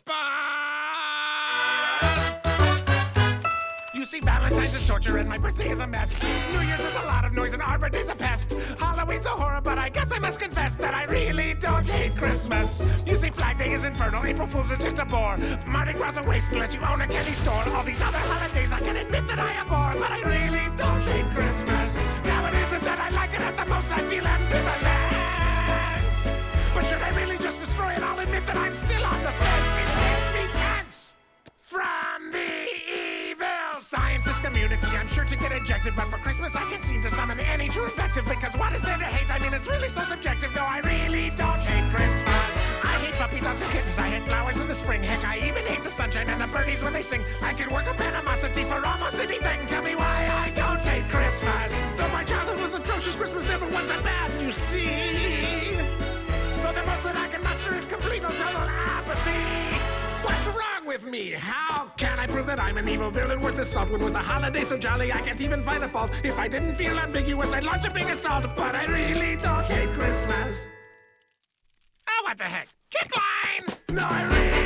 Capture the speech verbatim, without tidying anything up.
You see, Valentine's is torture and my birthday is a mess. New Year's is a lot of noise and Arbor Day's a pest. Halloween's a horror, but I guess I must confess that I really don't hate Christmas. You see, Flag Day is infernal, April Fool's is just a bore. Mardi Gras a waste unless you own a candy store. All these other holidays I can admit that I abhor, but I really don't hate Christmas. Now it isn't that I like it, at the most I feel ambivalence. But should I really just destroy it? I'll admit that I'm still on the fence. It makes me tense. From the evil scientist community, I'm sure to get ejected, but for Christmas I can't seem to summon any true invective, because what is there to hate? I mean, it's really so subjective. No, I really don't hate Christmas. I hate puppy dogs and kittens, I hate flowers in the spring. Heck, I even hate the sunshine and the birdies when they sing. I could work up animosity for almost anything. Tell me why I don't hate Christmas. Though my childhood was atrocious, Christmas never was that bad, you see. So the most that I can muster is complete and total apathy. What's wrong with me? How can I prove that I'm an evil villain worth the salt? When with a holiday so jolly I can't even find a fault. If I didn't feel ambiguous, I'd launch a big assault. But I really don't hate Christmas. Oh, what the heck? Kick line! No, I really